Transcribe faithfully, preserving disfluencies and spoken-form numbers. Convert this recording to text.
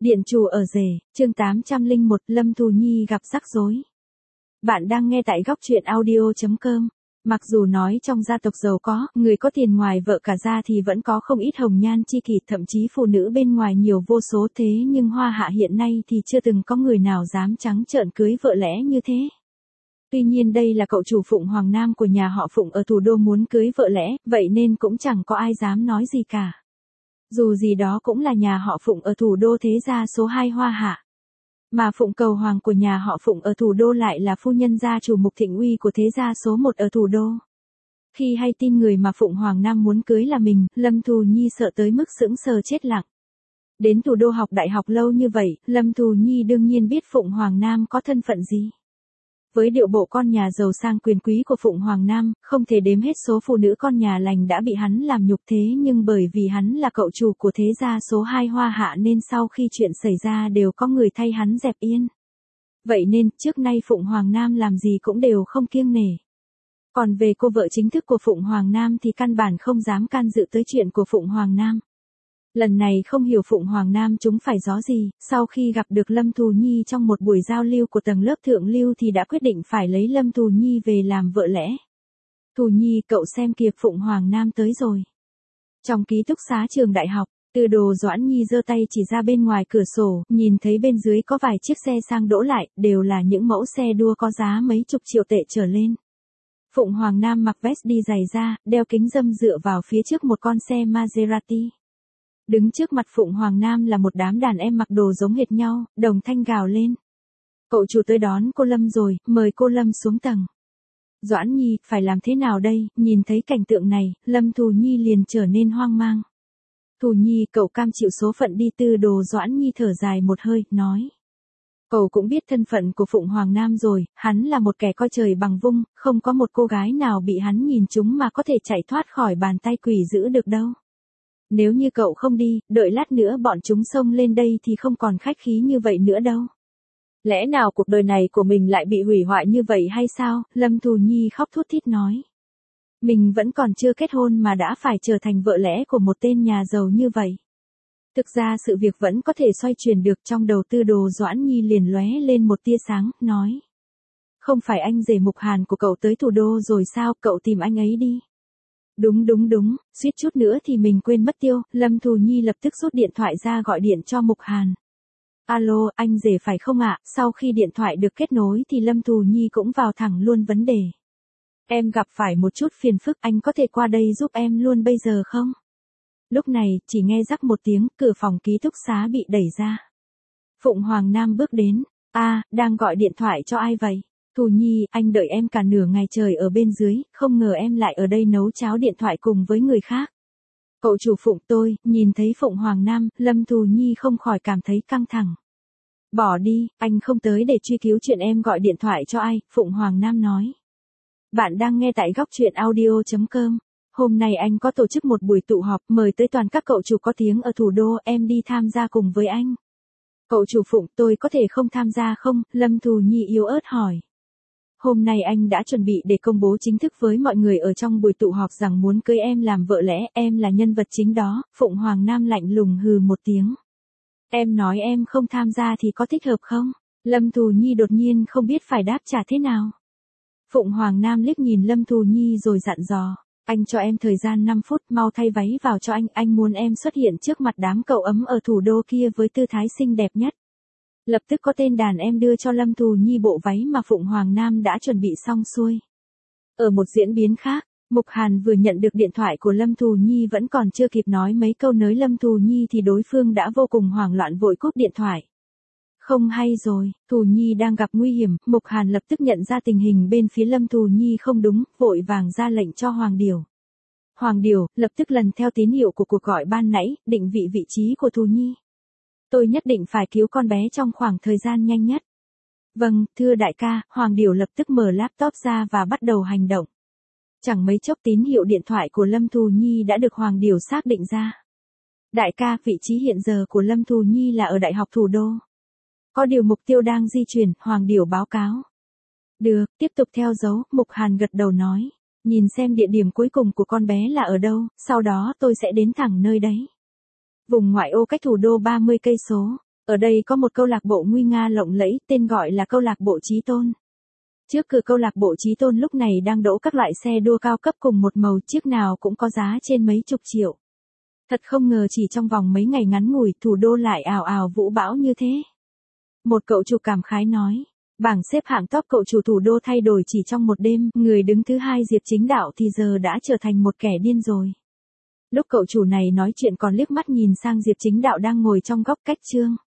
Điện chủ ở rể, chương tám trăm lẻ một, Lâm Thù Nhi gặp rắc rối. Bạn đang nghe tại góc truyện audio chấm com. Mặc dù nói trong gia tộc giàu có, người có tiền ngoài vợ cả ra thì vẫn có không ít hồng nhan chi kỷ, thậm chí phụ nữ bên ngoài nhiều vô số, thế nhưng Hoa Hạ hiện nay thì chưa từng có người nào dám trắng trợn cưới vợ lẽ như thế. Tuy nhiên đây là cậu chủ Phụng Hoàng Nam của nhà họ Phụng ở thủ đô muốn cưới vợ lẽ, vậy nên cũng chẳng có ai dám nói gì cả. Dù gì đó cũng là nhà họ Phụng ở thủ đô thế gia số hai Hoa Hạ. Mà Phụng Cầu Hoàng của nhà họ Phụng ở thủ đô lại là phu nhân gia chủ Mục Thịnh Uy của thế gia số một ở thủ đô. Khi hay tin người mà Phụng Hoàng Nam muốn cưới là mình, Lâm Thù Nhi sợ tới mức sững sờ chết lặng. Đến thủ đô học đại học lâu như vậy, Lâm Thù Nhi đương nhiên biết Phụng Hoàng Nam có thân phận gì. Với điệu bộ con nhà giàu sang quyền quý của Phụng Hoàng Nam, không thể đếm hết số phụ nữ con nhà lành đã bị hắn làm nhục, thế nhưng bởi vì hắn là cậu chủ của thế gia số hai Hoa Hạ nên sau khi chuyện xảy ra đều có người thay hắn dẹp yên. Vậy nên, trước nay Phụng Hoàng Nam làm gì cũng đều không kiêng nể. Còn về cô vợ chính thức của Phụng Hoàng Nam thì căn bản không dám can dự tới chuyện của Phụng Hoàng Nam. Lần này không hiểu Phụng Hoàng Nam trúng phải gió gì, sau khi gặp được Lâm Thù Nhi trong một buổi giao lưu của tầng lớp thượng lưu thì đã quyết định phải lấy Lâm Thù Nhi về làm vợ lẽ. Thù Nhi, cậu xem kìa, Phụng Hoàng Nam tới rồi. Trong ký túc xá trường đại học, Từ Đồ Doãn Nhi giơ tay chỉ ra bên ngoài cửa sổ, nhìn thấy bên dưới có vài chiếc xe sang đỗ lại, đều là những mẫu xe đua có giá mấy chục triệu tệ trở lên. Phụng Hoàng Nam mặc vest đi giày da, đeo kính râm dựa vào phía trước một con xe Maserati. Đứng trước mặt Phụng Hoàng Nam là một đám đàn em mặc đồ giống hệt nhau, đồng thanh gào lên. Cậu chủ tới đón cô Lâm rồi, mời cô Lâm xuống tầng. Doãn Nhi, phải làm thế nào đây? Nhìn thấy cảnh tượng này, Lâm Thù Nhi liền trở nên hoang mang. Thù Nhi, cậu cam chịu số phận đi. Từ Đồ Doãn Nhi thở dài một hơi, nói. Cậu cũng biết thân phận của Phụng Hoàng Nam rồi, hắn là một kẻ coi trời bằng vung, không có một cô gái nào bị hắn nhìn trúng mà có thể chạy thoát khỏi bàn tay quỷ dữ được đâu. Nếu như cậu không đi, đợi lát nữa bọn chúng xông lên đây thì không còn khách khí như vậy nữa đâu. Lẽ nào cuộc đời này của mình lại bị hủy hoại như vậy hay sao? Lâm Thù Nhi khóc thút thít nói. Mình vẫn còn chưa kết hôn mà đã phải trở thành vợ lẽ của một tên nhà giàu như vậy. Thực ra sự việc vẫn có thể xoay chuyển được. Trong đầu Từ Đồ Doãn Nhi liền lóe lên một tia sáng, nói. Không phải anh rể Mục Hàn của cậu tới thủ đô rồi sao, cậu tìm anh ấy đi. Đúng đúng đúng, suýt chút nữa thì mình quên mất tiêu. Lâm Thù Nhi lập tức rút điện thoại ra gọi điện cho Mục Hàn. Alo, anh rể phải không ạ? Sau khi điện thoại được kết nối thì Lâm Thù Nhi cũng vào thẳng luôn vấn đề. Em gặp phải một chút phiền phức, anh có thể qua đây giúp em luôn bây giờ không? Lúc này, chỉ nghe rắc một tiếng, cửa phòng ký túc xá bị đẩy ra. Phụng Hoàng Nam bước đến. A, à, đang gọi điện thoại cho ai vậy? Thù Nhi, anh đợi em cả nửa ngày trời ở bên dưới, không ngờ em lại ở đây nấu cháo điện thoại cùng với người khác. Cậu chủ Phụng tôi, nhìn thấy Phụng Hoàng Nam, Lâm Thù Nhi không khỏi cảm thấy căng thẳng. Bỏ đi, anh không tới để truy cứu chuyện em gọi điện thoại cho ai, Phụng Hoàng Nam nói. Bạn đang nghe tại góc truyện audio chấm com. Hôm nay anh có tổ chức một buổi tụ họp, mời tới toàn các cậu chủ có tiếng ở thủ đô, em đi tham gia cùng với anh. Cậu chủ Phụng, tôi có thể không tham gia không? Lâm Thù Nhi yếu ớt hỏi. Hôm nay anh đã chuẩn bị để công bố chính thức với mọi người ở trong buổi tụ họp rằng muốn cưới em làm vợ lẽ, em là nhân vật chính đó. Phụng Hoàng Nam lạnh lùng hừ một tiếng. Em nói em không tham gia thì có thích hợp không? Lâm Thù Nhi đột nhiên không biết phải đáp trả thế nào. Phụng Hoàng Nam liếc nhìn Lâm Thù Nhi rồi dặn dò. Anh cho em thời gian năm phút, mau thay váy vào cho anh, anh muốn em xuất hiện trước mặt đám cậu ấm ở thủ đô kia với tư thái xinh đẹp nhất. Lập tức có tên đàn em đưa cho Lâm Thù Nhi bộ váy mà Phụng Hoàng Nam đã chuẩn bị xong xuôi. Ở một diễn biến khác, Mục Hàn vừa nhận được điện thoại của Lâm Thù Nhi vẫn còn chưa kịp nói mấy câu nới Lâm Thù Nhi thì đối phương đã vô cùng hoảng loạn vội cúp điện thoại. Không hay rồi, Thù Nhi đang gặp nguy hiểm. Mục Hàn lập tức nhận ra tình hình bên phía Lâm Thù Nhi không đúng, vội vàng ra lệnh cho Hoàng Điểu. Hoàng Điểu, lập tức lần theo tín hiệu của cuộc gọi ban nãy, định vị vị trí của Thù Nhi. Tôi nhất định phải cứu con bé trong khoảng thời gian nhanh nhất. Vâng, thưa đại ca. Hoàng Điểu lập tức mở laptop ra và bắt đầu hành động. Chẳng mấy chốc tín hiệu điện thoại của Lâm Thù Nhi đã được Hoàng Điểu xác định ra. Đại ca, vị trí hiện giờ của Lâm Thù Nhi là ở Đại học Thủ đô. Có điều mục tiêu đang di chuyển, Hoàng Điểu báo cáo. Được, tiếp tục theo dấu, Mục Hàn gật đầu nói. Nhìn xem địa điểm cuối cùng của con bé là ở đâu, sau đó tôi sẽ đến thẳng nơi đấy. Vùng ngoại ô cách thủ đô ba mươi cây số. Ở đây có một câu lạc bộ nguy nga lộng lẫy, tên gọi là câu lạc bộ Chí Tôn. Trước cửa câu lạc bộ Chí Tôn lúc này đang đỗ các loại xe đua cao cấp cùng một màu, chiếc nào cũng có giá trên mấy chục triệu. Thật không ngờ chỉ trong vòng mấy ngày ngắn ngủi, thủ đô lại ào ào vũ bão như thế. Một cậu chủ cảm khái nói, bảng xếp hạng top cậu chủ thủ đô thay đổi chỉ trong một đêm, người đứng thứ hai Diệp Chính Đạo thì giờ đã trở thành một kẻ điên rồi. Lúc cậu chủ này nói chuyện còn liếc mắt nhìn sang Diệp Chính Đạo đang ngồi trong góc cách Trương